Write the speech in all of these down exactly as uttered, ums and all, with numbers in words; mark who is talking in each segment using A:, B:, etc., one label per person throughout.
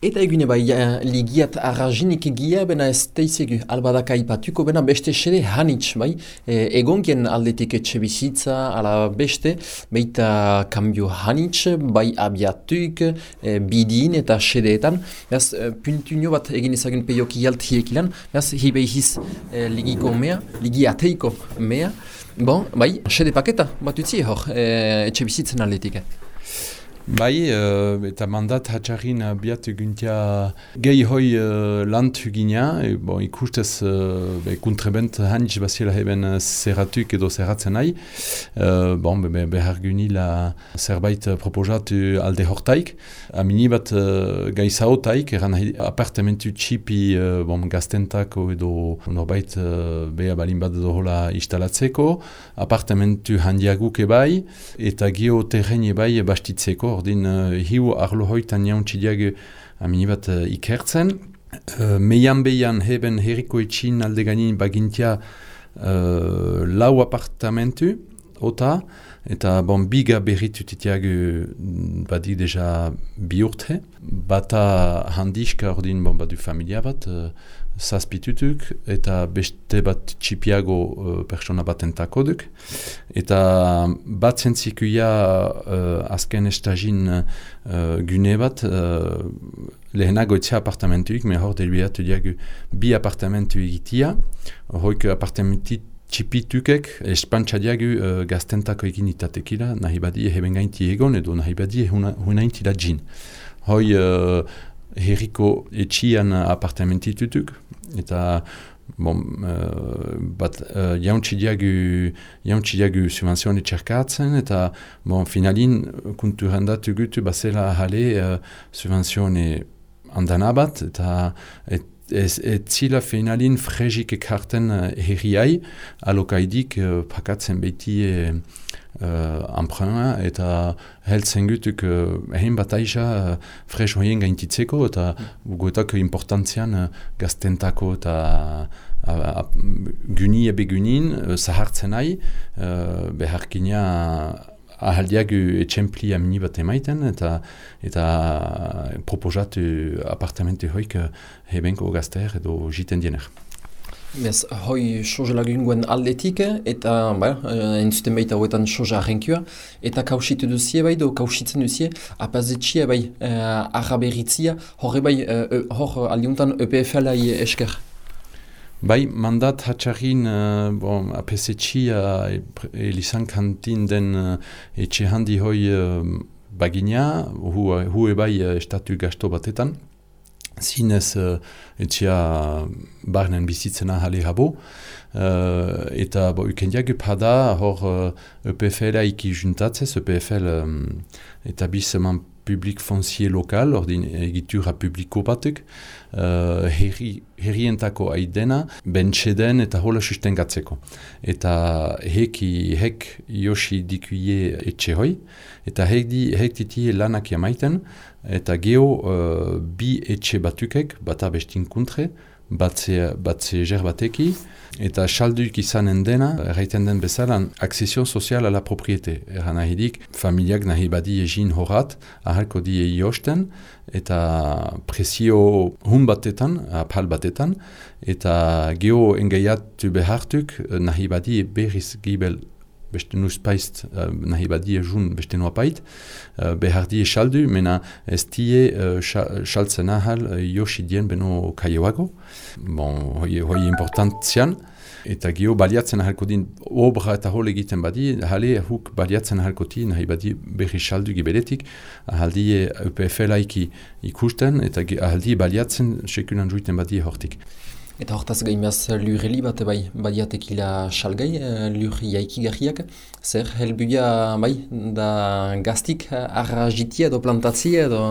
A: Eta egune bai, uh, ligiat arrazinik egia bena ez teizegu albadak aipatuko bena beste xede hanitz bai, e, egongien aldetik etxe bizitza, ala beste, baita kambio hanitz, bai abiatuk, e, bidin eta xedeetan, beraz, e, puntunio bat egin ezagun peioki jaltiek ilan, beraz, hibe hiz e, ligiko mea, ligi ateiko mea, bon, bai, xede paketa bat utzi hor, e, etxe bizitzen aldetik.
B: Bai, uh, eta mandat hatxarrin biat eguntia gehi hoi uh, lant hugina, e, bon, ikustez uh, be, kuntrebent hanitz basiela heben zerratuk edo zerratzen nahi. Uh, bon, be, behar gunila zerbait proposatu alde hortaik. Amini bat uh, gai zaotaik, eran apartamentu txipi uh, bon, gaztentako edo norbait uh, beha balin bat edo hola instalatzeko, apartamentu handiaguk ebai, eta geoterren ebai bastitzeko. Ordin uh, hiu arlo hoitan jauntxidiag aminibat uh, ikertzen. Uh, meian behian heben herriko etxin alde gainin bagintia uh, lau apartamentu, ota, eta bon, biga berritutitiag badik deja bi urte. Bata handiska ordin bon, badu familia bat, uh, zazpitutuk, eta beste bat txipiago uh, persona bat entakoduk. Eta bat zentzikuia uh, azken estagin uh, gune bat, uh, lehenago etxe apartamentuik, me hor deluiatu diagu bi apartamentu egitia, hoik apartamentit txipitukek, espantxa diagu uh, gaztentako egin itatekila, nahi badi heben gainti egon edo nahi badi hunainti da jin. Hoi uh, herriko etxian apartamentitutuk, eta bon, uh, bat uh, jauntxidiagu jauntxidiagu subvenzione txerkatzen, eta bon, finalin kunturandatu gutu basela hale uh, subvenzione andana bat, eta et, ez, et zila finalin frejik ekarten uh, herriai, alokaidik uh, pakatzen beti uh, Uh, emprunt eta heltzen gutuk uh, egin bat aiza uh, fresh hoien gaintitzeko eta mm. guetak importantzian uh, gaztentako eta uh, uh, guni ebe gunin uh, zahartzen nahi uh, beharkina ahaldiagu etxempli amini bat emaiten eta eta proposatu apartamentu hoik uh, hebenko gazter edo jiten diener.
A: Bez, hoi soja lagungoen aldetik, eta ba, entzuten baita hoetan soja arrenkua, eta kausitu duzie bai, do kausitzen duzie, apazetxia bai, uh, arraberitzia, horre bai, uh, hor aldiuntan E P F L-ai esker.
B: Bai, mandat hatxarrin uh, bon, apazetxia elizan kantin den uh, etxe handi hoi uh, bagina, hu, hu ebai uh, estatu gasto batetan, zinez uh, etxea barnen bizitzena hale rabo. Uh, eta bo, ukendiak pada hor uh, E P F L aiki juntatzez, E P F L um, etablisseman publik foncier lokal, ordin egitura publiko batuk, uh, herri, herrientako aidena, bentxeden eta hola sustengatzeko. Eta heki, hek josi dikuie etxe hoi, eta hek, di, hek ditie lanak jamaiten, eta geho uh, bi etxe batukek, bata bestin kuntre, batze, batze ger bateki, eta salduik izanen dena, erraiten den bezalan, aksesio sozial ala propriete. Eran ahidik, familiak nahi badi egin horat, ahalko die iosten, eta presio hun batetan, apal batetan, eta geho engaiatu behartuk, nahi badi berriz gibel beste nuspaizt uh, nahi badi ejun beste nuapait, uh, behar die saldu, mena ez die uh, saltzen ahal uh, josidien beno kaioago. Bon, hoi, hoi importantzian, eta geho baliatzen ahalko din obra eta hol egiten badi, hale huk baliatzen ahalko di, nahi badi berri saldu gibeletik, ahaldie E P F L-aiki ikusten, eta ahaldie baliatzen sekunan juiten badi hortik.
A: Eta hortaz gaimaz lurreli bat bai, badiatekila salgai, lur jaikigarriak, zer helbuia bai, da gaztik arrajitia edo plantatzia edo...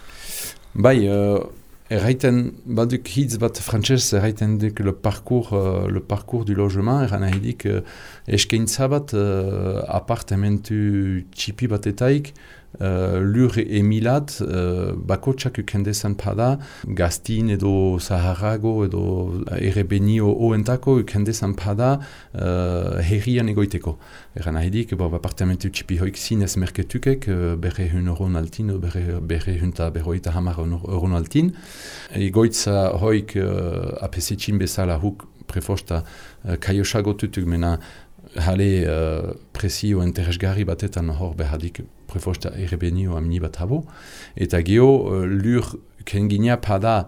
B: Bai, uh, erraiten baduk hitz bat frantzez, erraiten duk le parcours, uh, le parcours du logement, erran ahidik uh, eskaintza bat uh, apartamentu txipi batetaik, uh, lur emilat uh, bakotsak ukendezan pada Gaztin edo Zaharago edo Errebenio oentako ukendezan pada uh, herrian egoiteko. Eran ahidik, bo, apartamentu txipi hoik zinez merketukek, uh, berre hun euron altin, berre, berre hunta berroita hamar euron altin. Egoitza hoik uh, apesitxin bezala huk prefosta uh, kaiosago tutuk mena hale uh, presio interesgarri batetan hor behadik prefosta errebenio amini bat habo. Eta geho uh, lur kengina pada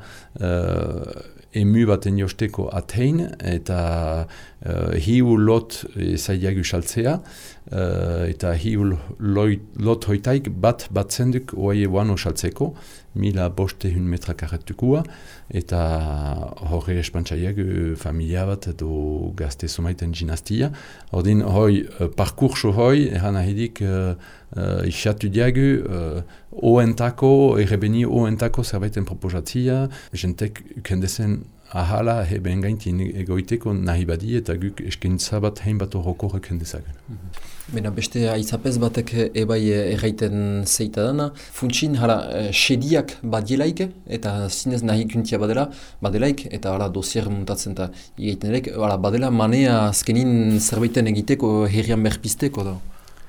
B: uh, emu baten josteko atein eta uh, hiu lot zailagu saltzea uh, eta hiu lot hoitaik bat bat zenduk oaie wano saltzeko mila boste hun metra karretukua eta horre espantzaiagu familia bat edo gazte somaiten ginastia. Ordin hoi uh, parkurso hoi eran ahidik uh, uh, isatu diagu uh, oentako, errebeni oentako zerbaiten proposatzia, jentek ukendezen ahala heben gaintin egoiteko nahi badi eta guk eskintza bat hein bat horroko rekendezagen.
A: Mm-hmm. Bena beste aizapez batek ebai erraiten zeita dana, funtsin hala sediak badielaik eta zinez nahi kuntia badela, badelaik eta hala dosier muntatzen eta egiten erek, hala badela manea azkenin zerbaiten egiteko herrian berpisteko da.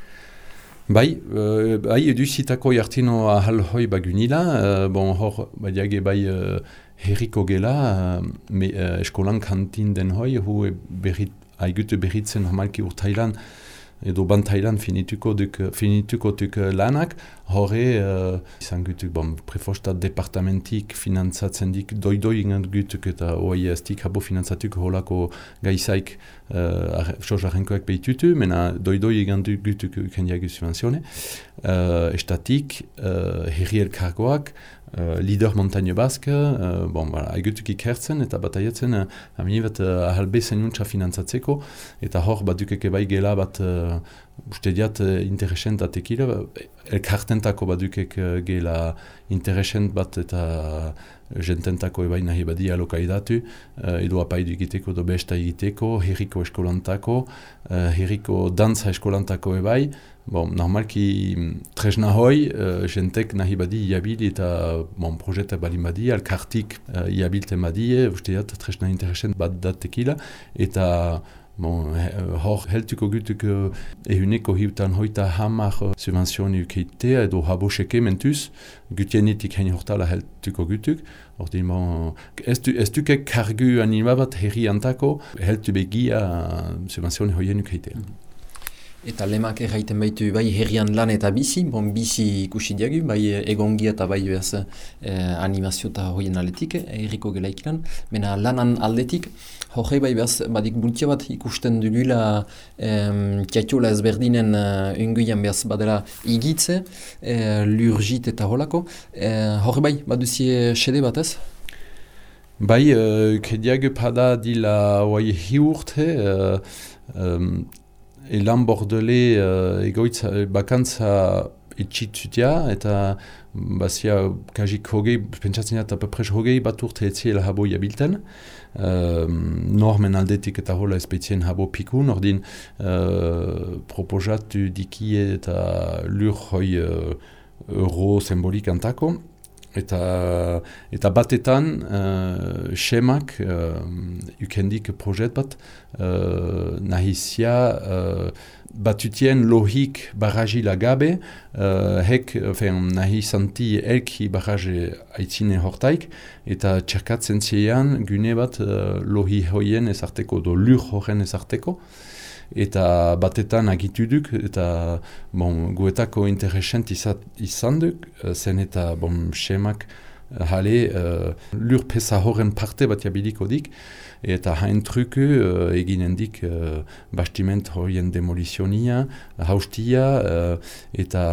B: Bai, uh, bai eduzitako jartino ahal hoi bagunila, uh, bon hor badiage bai uh, herriko gela, uh, me, uh, eskolan kantin den hoi, hu berrit, aigute berritzen normalki urtailan, edo bantailan finituko duk, finituko duk lanak, horre uh, izan gutuk, bon, prefosta departamentik finantzatzen dik, doidoi ingan gutuk eta oai estik habo finantzatuk holako gaizaik uh, sojarrenkoak behitutu, mena doidoi ingan gutuk kendiagu subvenzione. Uh, estatik, uh, herri elkargoak, Uh, Lider Montagne Basque, uh, bon, voilà, aigutuk ikertzen eta bataiatzen uh, amini bat uh, ahalbe zenuntza finantzatzeko eta hor badukeke bai gela bat uh, uste diat uh, interesent atekila, elkartentako badukek uh, gela interesent bat eta jententako ebai nahi badi alokaidatu, uh, edo apaidu egiteko do besta egiteko, herriko eskolantako, uh, herriko dantza eskolantako ebai. Bon, normalki tresna hoi, uh, jentek nahi badi iabil eta bon, projeta balin badi, alkartik uh, iabilte badie, usteat tresna interesent bat datekila, eta bon, hor heltuko gutuk uh, ehuneko hiutan hoita hamar uh, subvenzioni ukeitea edo haboseke mentuz, gutienetik hein hortala heltuko gutuk. Ordin, bon, ez dukek kargu anima bat herri antako, heltu begia uh, subvenzioni hoien ukeitea. Mm-hmm.
A: Eta lemak erraiten baitu bai herrian lan eta bizi, bon bizi ikusi diagu, bai egongia eta bai behaz eh, animazio eta hoien aletik, herriko gelaik lan, mena lanan aldetik, horre bai behaz badik bultia bat ikusten dugula eh, kiatiola ezberdinen uh, unguian behaz badela igitze, eh, lurgit eta holako, eh, horre bai baduzie sede bat ez?
B: Bai, uh, kediagu pada dila oai hiurte, uh, um, elan bordele uh, egoitza bakantza etxitzutia eta bazia kajik hogei, pentsatzen eta pepres hogei bat urte etziela habo jabilten. Uh, normen aldetik eta hola espetzien habo pikun, ordin uh, proposatu dikie eta lur hoi uh, euro simbolik antako. Eta, eta batetan, uh, schemak, uh, ukendik projet bat, uh, nahizia uh, batutien lohik barragila gabe, uh, hek fen, nahizanti elki barrage aitzine hortaik, eta txerkatzen ziean gune bat uh, lohi hoien ezarteko, do lur horren ezarteko. Eta batetan agituduk, eta bon, guetako interesent izan duk, zen eta bon, schemak hale uh, lur pesa horren parte bat jabiliko dik, eta hain truku uh, eginen dik uh, bastiment horien demolizionia, haustia, uh, eta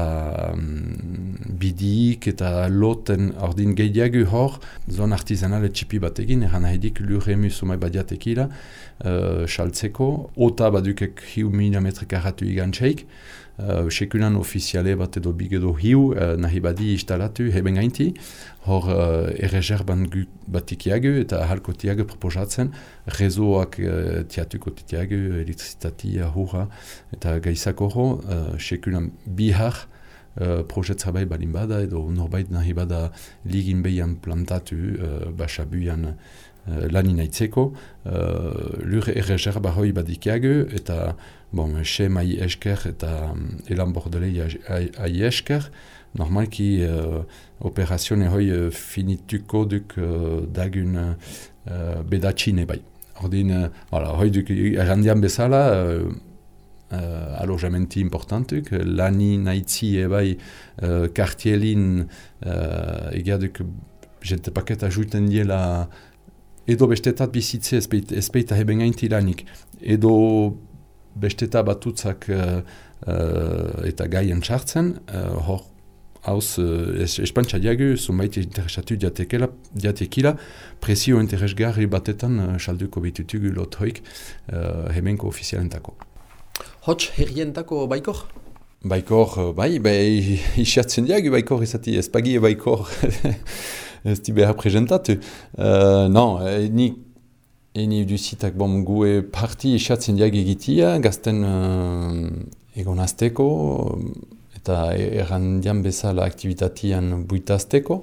B: um, bidik, eta loten ordin gehiago hor, zon artizanale txipi bat egin, eran haedik lur emu sumai badiatekila, uh, saltzeko, ota badukek hiu mila metre karatu igantxeik, Uh, sekulan ofiziale bat edo big edo hiu uh, nahi badi instalatu heben gainti, hor uh, erreserban batikiagu eta halkotiagu proposatzen, rezoak uh, tiatuko titiagu, elektrizitatia hurra eta gaizako hor, uh, sekulan bihar uh, projetza bai balin bada, edo norbait nahi bada ligin behian plantatu uh, basabuian uh, lani nahitzeko, uh, lur erreserba hoi badikiagu, eta bon, xe mai esker eta um, elan bordelei ai esker, normalki uh, operazione hoi uh, finituko duk uh, dagun uh, bedatxine bai. Ordin, uh, voilà, hoi duk errandian bezala, uh, uh, alojamenti importantuk, lani nahitzi ebai uh, kartielin uh, egiaduk jente paketa juiten diela edo bestetat bizitze ezpeita heben gainti lanik, edo besteta batutzak uh, uh, eta gaien txartzen, uh, hor hauz uh, espantxa diagu, zumait interesatu diatekela, diatekila, presio interesgarri batetan salduko uh, bitutugu lot hoik uh, hemenko ofizialentako.
A: Hots herrientako baikor?
B: Baikor, bai, bai, isiatzen diagu baikor izati, ez pagie baikor ez di behar presentatu. Uh, non, ni eni duzitak bom gue parti isiatzen diagu egitia, gazten uh, egon azteko, eta errandian bezala aktivitatian buitazteko.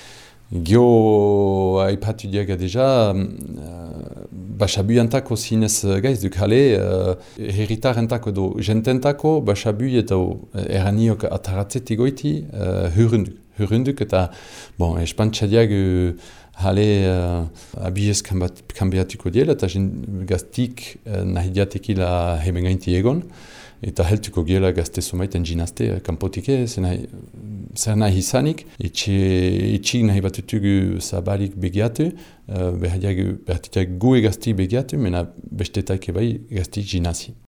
B: Gio aipatu diaga deja, uh, basabuiantako zinez gaiz duk hale, uh, herritarentako do jententako, basabui eta erraniok ataratzeti goiti, uh, hurunduk. Hurunduk eta, bon, espantxa diagu hale uh, abiez kambiatuko diela, eta gaztik uh, nahi diatekila hemen gainti egon, eta heltuko giela gazte sumaiten ginazte kanpotike, zer nahi izanik, etxik nahi batutugu zabalik begiatu, uh, behatiak gue gazti begiatu, mena bestetak ebai gazti ginazi.